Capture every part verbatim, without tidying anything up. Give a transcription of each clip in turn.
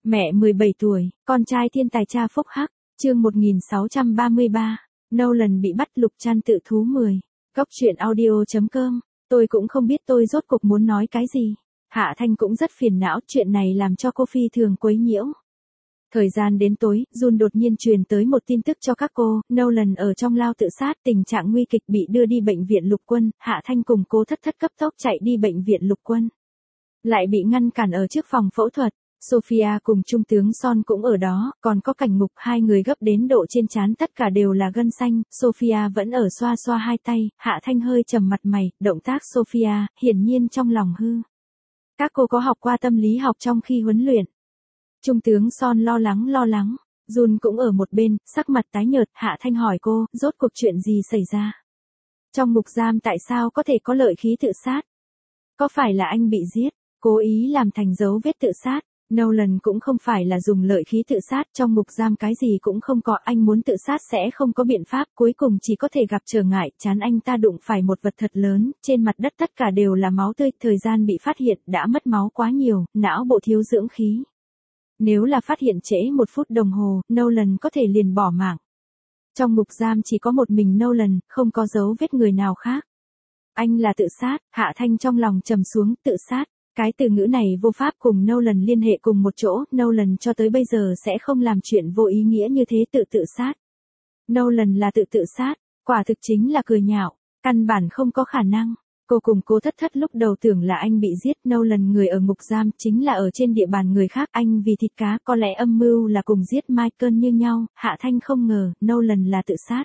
Mẹ mười bảy tuổi, con trai thiên tài cha phúc hắc, chương một nghìn sáu trăm ba mươi ba, Nolan bị bắt Lục Trăn tự thú mười. Góc truyện audio.com, tôi cũng không biết tôi rốt cuộc muốn nói cái gì. Hạ Thanh cũng rất phiền não, chuyện này làm cho cô phi thường quấy nhiễu. Thời gian đến tối, Jun đột nhiên truyền tới một tin tức cho các cô, Nolan ở trong lao tự sát, tình trạng nguy kịch bị đưa đi bệnh viện Lục Quân, Hạ Thanh cùng cô thất thất cấp tốc chạy đi bệnh viện Lục Quân. Lại bị ngăn cản ở trước phòng phẫu thuật. Sophia cùng Trung tướng Son cũng ở đó, còn có Cảnh Ngục, hai người gấp đến độ trên trán tất cả đều là gân xanh, Sophia vẫn ở xoa xoa hai tay, Hạ Thanh hơi trầm mặt mày, động tác Sophia, hiển nhiên trong lòng hư. Các cô có học qua tâm lý học trong khi huấn luyện. Trung tướng Son lo lắng lo lắng, Jun cũng ở một bên, sắc mặt tái nhợt, Hạ Thanh hỏi cô, rốt cuộc chuyện gì xảy ra? Trong ngục giam tại sao có thể có lợi khí tự sát? Có phải là anh bị giết, cố ý làm thành dấu vết tự sát? Nolan cũng không phải là dùng lợi khí tự sát, trong ngục giam cái gì cũng không có, anh muốn tự sát sẽ không có biện pháp, cuối cùng chỉ có thể gặp trở ngại, chán anh ta đụng phải một vật thật lớn, trên mặt đất tất cả đều là máu tươi, thời gian bị phát hiện đã mất máu quá nhiều, não bộ thiếu dưỡng khí. Nếu là phát hiện trễ một phút đồng hồ, Nolan có thể liền bỏ mạng. Trong ngục giam chỉ có một mình Nolan, không có dấu vết người nào khác. Anh là tự sát, Hạ Thanh trong lòng trầm xuống, tự sát. Cái từ ngữ này vô pháp cùng Nolan liên hệ cùng một chỗ, Nolan cho tới bây giờ sẽ không làm chuyện vô ý nghĩa như thế tự tự sát. Nolan là tự tự sát, quả thực chính là cười nhạo, căn bản không có khả năng. Cô cùng cô thất thất lúc đầu tưởng là anh bị giết, Nolan người ở ngục giam chính là ở trên địa bàn người khác, anh vì thịt cá có lẽ âm mưu là cùng giết Michael như nhau, Hạ Thanh không ngờ, Nolan là tự sát.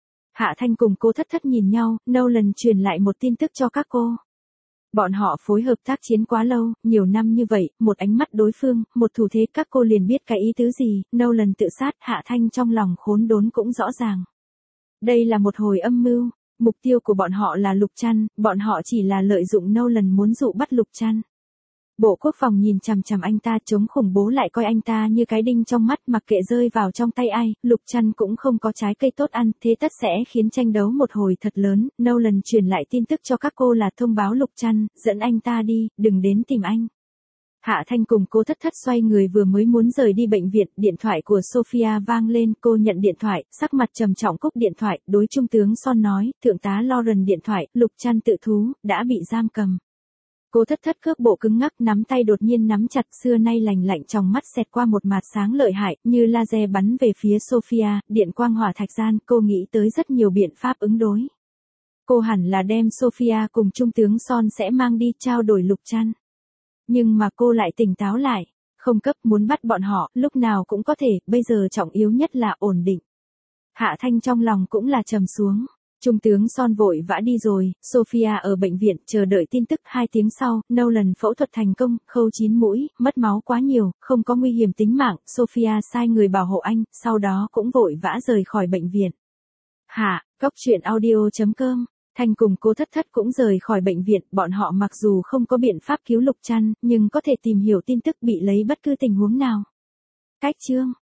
Hạ Thanh cùng cô thất thất nhìn nhau, Nolan truyền lại một tin tức cho các cô. Bọn họ phối hợp tác chiến quá lâu, nhiều năm như vậy, một ánh mắt đối phương, một thủ thế các cô liền biết cái ý tứ gì, Nolan tự sát, Hạ Thanh trong lòng khốn đốn cũng rõ ràng. Đây là một hồi âm mưu, mục tiêu của bọn họ là Lục Trăn, bọn họ chỉ là lợi dụng Nolan muốn dụ bắt Lục Trăn. Bộ Quốc phòng nhìn chằm chằm anh ta, chống khủng bố lại coi anh ta như cái đinh trong mắt, mặc kệ rơi vào trong tay ai, Lục Trăn cũng không có trái cây tốt ăn, thế tất sẽ khiến tranh đấu một hồi thật lớn. Nolan truyền lại tin tức cho các cô là thông báo Lục Trăn, dẫn anh ta đi, đừng đến tìm anh. Hạ Thanh cùng cô thất thất xoay người vừa mới muốn rời đi bệnh viện, điện thoại của Sophia vang lên, cô nhận điện thoại, sắc mặt trầm trọng cúp điện thoại, đối Trung tướng Son nói, thượng tá Lauren điện thoại, Lục Trăn tự thú, đã bị giam cầm. Cô thất thất cước bộ cứng ngắc, nắm tay đột nhiên nắm chặt, xưa nay lành lạnh trong mắt xẹt qua một mạt sáng lợi hại, như laser bắn về phía Sophia, điện quang hỏa thạch gian, cô nghĩ tới rất nhiều biện pháp ứng đối. Cô hẳn là đem Sophia cùng Trung tướng Son sẽ mang đi trao đổi Lục Trăn. Nhưng mà cô lại tỉnh táo lại, không cấp muốn bắt bọn họ, lúc nào cũng có thể, bây giờ trọng yếu nhất là ổn định. Hạ Thanh trong lòng cũng là trầm xuống. Trung tướng Son vội vã đi rồi, Sophia ở bệnh viện chờ đợi tin tức. Hai tiếng sau, Nolan phẫu thuật thành công, khâu chín mũi, mất máu quá nhiều, không có nguy hiểm tính mạng, Sophia sai người bảo hộ anh, sau đó cũng vội vã rời khỏi bệnh viện. Hạ, góc truyện audio.com, Thanh cùng cô thất thất cũng rời khỏi bệnh viện, bọn họ mặc dù không có biện pháp cứu Lục Trăn, nhưng có thể tìm hiểu tin tức bị lấy bất cứ tình huống nào. Cách chương